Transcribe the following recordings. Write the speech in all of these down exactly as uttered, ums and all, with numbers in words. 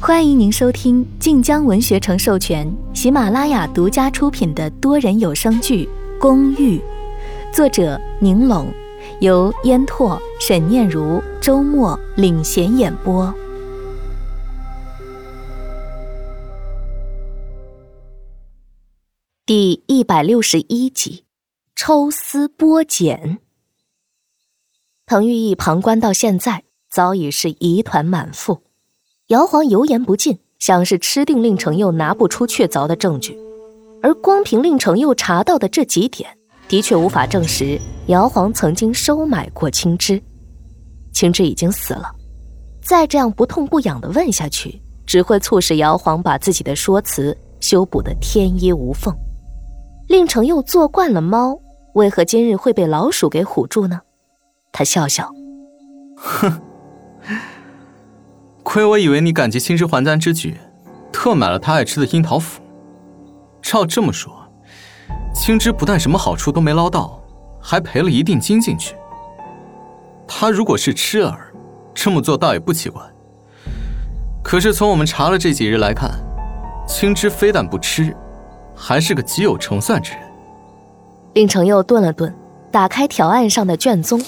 欢迎您收听晋江文学城授权、喜马拉雅独家出品的多人有声剧《公寓》，作者宁拢，由烟拓、沈念如、周末领衔演播。第一百六十一集，抽丝剥茧。滕玉义旁观到现在，早已是疑团满腹。姚皇油盐不进，像是吃定令程佑拿不出确凿的证据，而光凭令程佑查到的这几点，的确无法证实姚皇曾经收买过青枝。青枝已经死了，再这样不痛不痒地问下去，只会促使姚皇把自己的说辞修补得天衣无缝。令程佑做惯了猫，为何今日会被老鼠给唬住呢？他笑笑， 哼，亏我以为你感激青枝还丹之举，特买了他爱吃的樱桃脯。照这么说，青枝不但什么好处都没捞到，还赔了一定金进去。他如果是痴儿，这么做倒也不奇怪。可是从我们查了这几日来看，青枝非但不痴，还是个极有成算之人。 令程佑顿了顿，打开条案上的卷宗。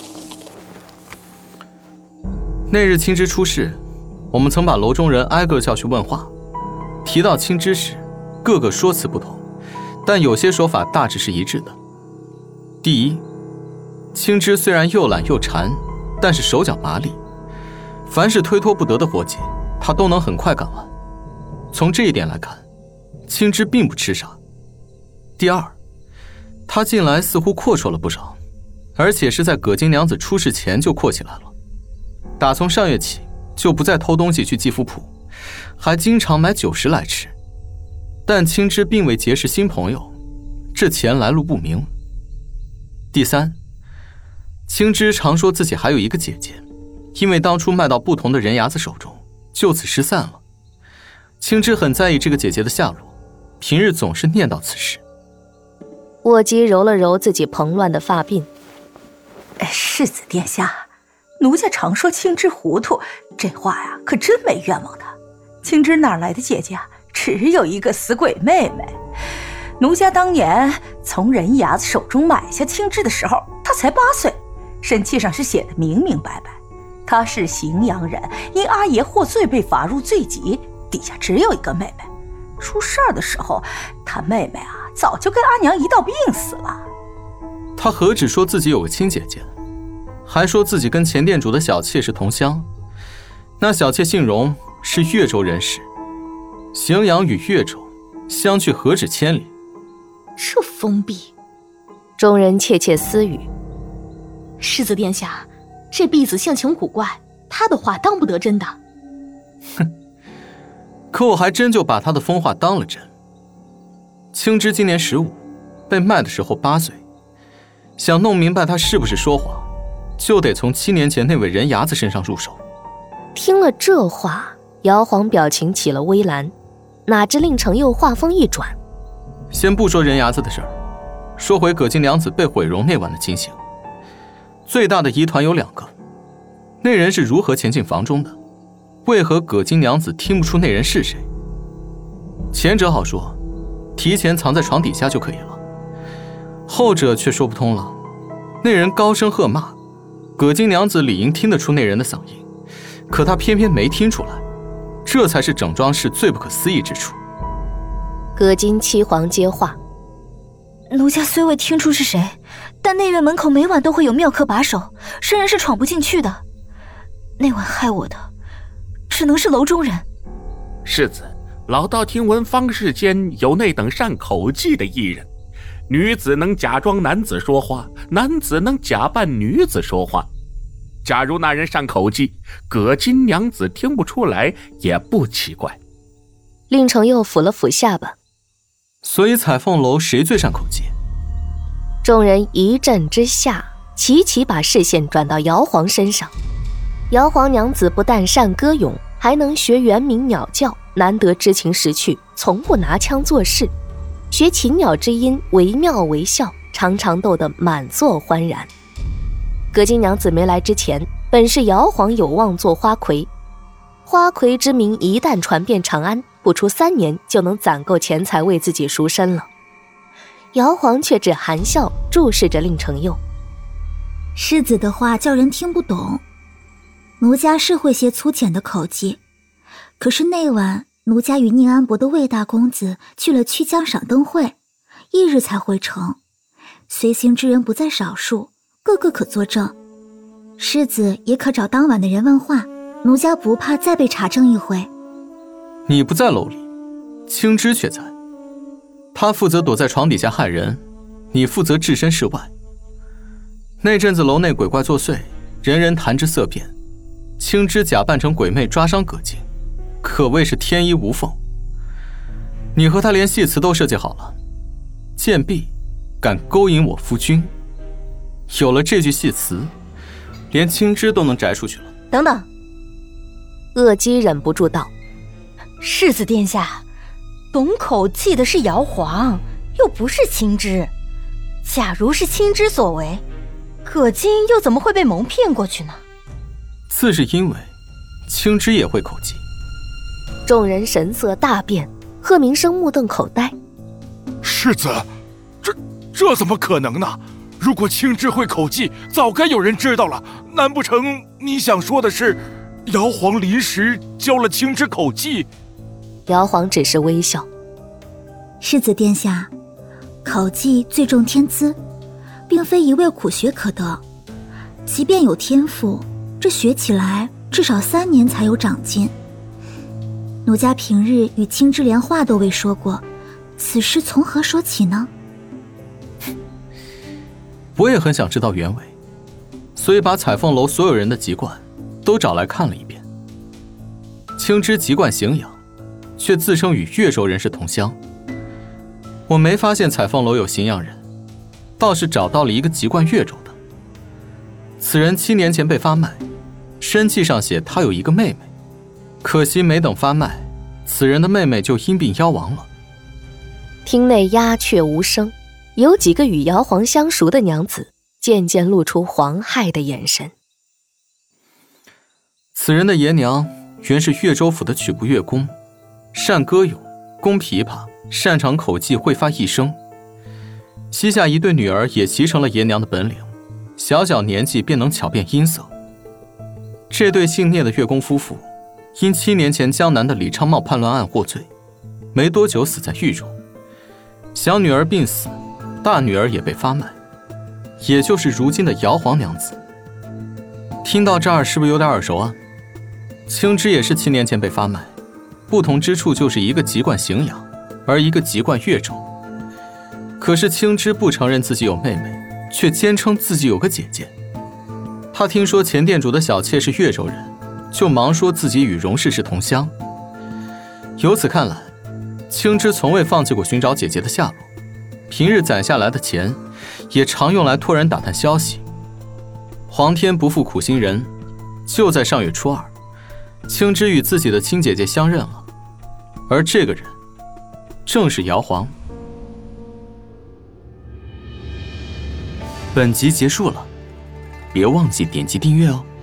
那日青枝出事，我们曾把楼中人挨个叫去问话，提到青枝时，各个说辞不同，但有些说法大致是一致的。第一，青枝虽然又懒又馋，但是手脚麻利，凡是推脱不得的活计，他都能很快干完。从这一点来看，青枝并不痴傻。第二，他近来似乎阔绰了不少，而且是在葛金娘子出事前就阔起来了。打从上月起，就不再偷东西去季福铺，还经常买酒食来吃。但青枝并未结识新朋友，这钱来路不明。第三，青枝常说自己还有一个姐姐，因为当初卖到不同的人牙子手中，就此失散了。青枝很在意这个姐姐的下落，平日总是念叨此事。 卧姬揉了揉自己蓬乱的发鬓， 世子殿下，奴家常说青枝糊涂，这话呀可真没冤枉他。青枝哪来的姐姐啊？只有一个死鬼妹妹。奴家当年从人牙子手中买下青枝的时候，她才八岁，申契上是写的明明白白，她是荥阳人，因阿爷获罪被罚入罪籍，底下只有一个妹妹。出事儿的时候，她妹妹啊早就跟阿娘一道病死了。 她何止说自己有个亲姐姐，还说自己跟前店主的小妾是同乡。那小妾姓荣，是越州人士，荥阳与越州相距何止千里。 这疯逼！ 众人窃窃私语。 世子殿下，这婢子性情古怪，他的话当不得真的。 哼，可我还真就把他的疯话当了真。青枝今年十五，被卖的时候八岁，想弄明白他是不是说谎，就得从七年前那位人牙子身上入手。 听了这话，姚皇表情起了微澜，哪知令程佑话锋一转， 先不说人牙子的事儿，说回葛金娘子被毁容那晚的情形。最大的疑团有两个，那人是如何潜进房中的？为何葛金娘子听不出那人是谁？前者好说，提前藏在床底下就可以了，后者却说不通了。那人高声喝骂，葛金娘子理应听得出那人的嗓音，可她偏偏没听出来，这才是整桩事最不可思议之处。 葛金七皇接话， 奴家虽未听出是谁，但内院门口每晚都会有妙客把守，生人是闯不进去的。那晚害我的只能是楼中人。 世子，老道听闻方世间有那等善口技的艺人，女子能假装男子说话，男子能假扮女子说话。假如那人善口技，葛金娘子听不出来也不奇怪。 令程佑抚了抚下巴， 所以彩凤楼谁最善口技？ 众人一阵之下，齐齐把视线转到姚皇身上。姚皇娘子不但善歌咏，还能学猿鸣鸟叫，难得知情识趣，从不拿腔作势，学禽鸟之音，惟妙惟肖，常常逗得满座欢然。葛金娘子没来之前，本是姚皇有望做花魁， 花魁之名一旦传遍长安，不出三年就能攒够钱财为自己赎身了。姚皇却只含笑注视着令承佑。 世子的话叫人听不懂，奴家是会些粗浅的口技，可是那晚奴家与宁安伯的魏大公子去了曲江赏灯会，一日才回城，随行之人不在少数，个个可作证。世子也可找当晚的人问话，奴家不怕再被查证一回。 你不在楼里，青枝却在。他负责躲在床底下害人，你负责置身事外。那阵子楼内鬼怪作祟，人人谈之色变，青枝假扮成鬼魅抓伤葛静，可谓是天衣无缝。你和他连戏词都设计好了，贱婢敢勾引我夫君，有了这句戏词，连青枝都能摘出去了。 等等，恶姬忍不住道： 世子殿下，懂口技的是姚皇，又不是青枝。假如是青枝所为，葛金又怎么会被蒙骗过去呢？ 自是因为青枝也会口技。 众人神色大变，贺明生目瞪口呆。 世子，这这怎么可能呢？如果青枝会口技，早该有人知道了。难不成你想说的是，姚皇临时教了青枝口技？ 姚皇只是微笑。 世子殿下，口技最重天资，并非一味苦学可得。即便有天赋，这学起来至少三年才有长进。奴家平日与青枝连话都未说过，此事从何说起呢？ 我也很想知道原委，所以把彩凤楼所有人的籍贯都找来看了一遍。青枝籍贯荥阳，却自称与越州人是同乡。我没发现彩凤楼有荥阳人，倒是找到了一个籍贯越州的。此人七年前被发卖，身契上写他有一个妹妹，可惜没等发卖，此人的妹妹就因病夭亡了。 厅内鸦雀无声，有几个与姚皇相熟的娘子渐渐露出惶骇的眼神。 此人的爷娘原是越州府的曲部乐工，善歌咏，弓琵琶，擅长口技，会发一声。膝下一对女儿也习成了爷娘的本领，小小年纪便能巧辨音色。这对姓聂的乐工夫妇，因七年前江南的李昌茂叛乱案获罪，没多久死在狱中。小女儿病死，大女儿也被发卖，也就是如今的姚皇娘子。听到这儿是不是有点耳熟啊？青枝也是七年前被发卖，不同之处就是一个籍贯荥阳，而一个籍贯越州。可是青枝不承认自己有妹妹，却坚称自己有个姐姐。他听说前店主的小妾是越州人，就忙说自己与荣氏是同乡。由此看来，青枝从未放弃过寻找姐姐的下落，平日攒下来的钱也常用来托人打探消息。皇天不负苦心人，就在上月初二，青枝与自己的亲姐姐相认了，而这个人正是姚皇。本集结束了，别忘记点击订阅哦。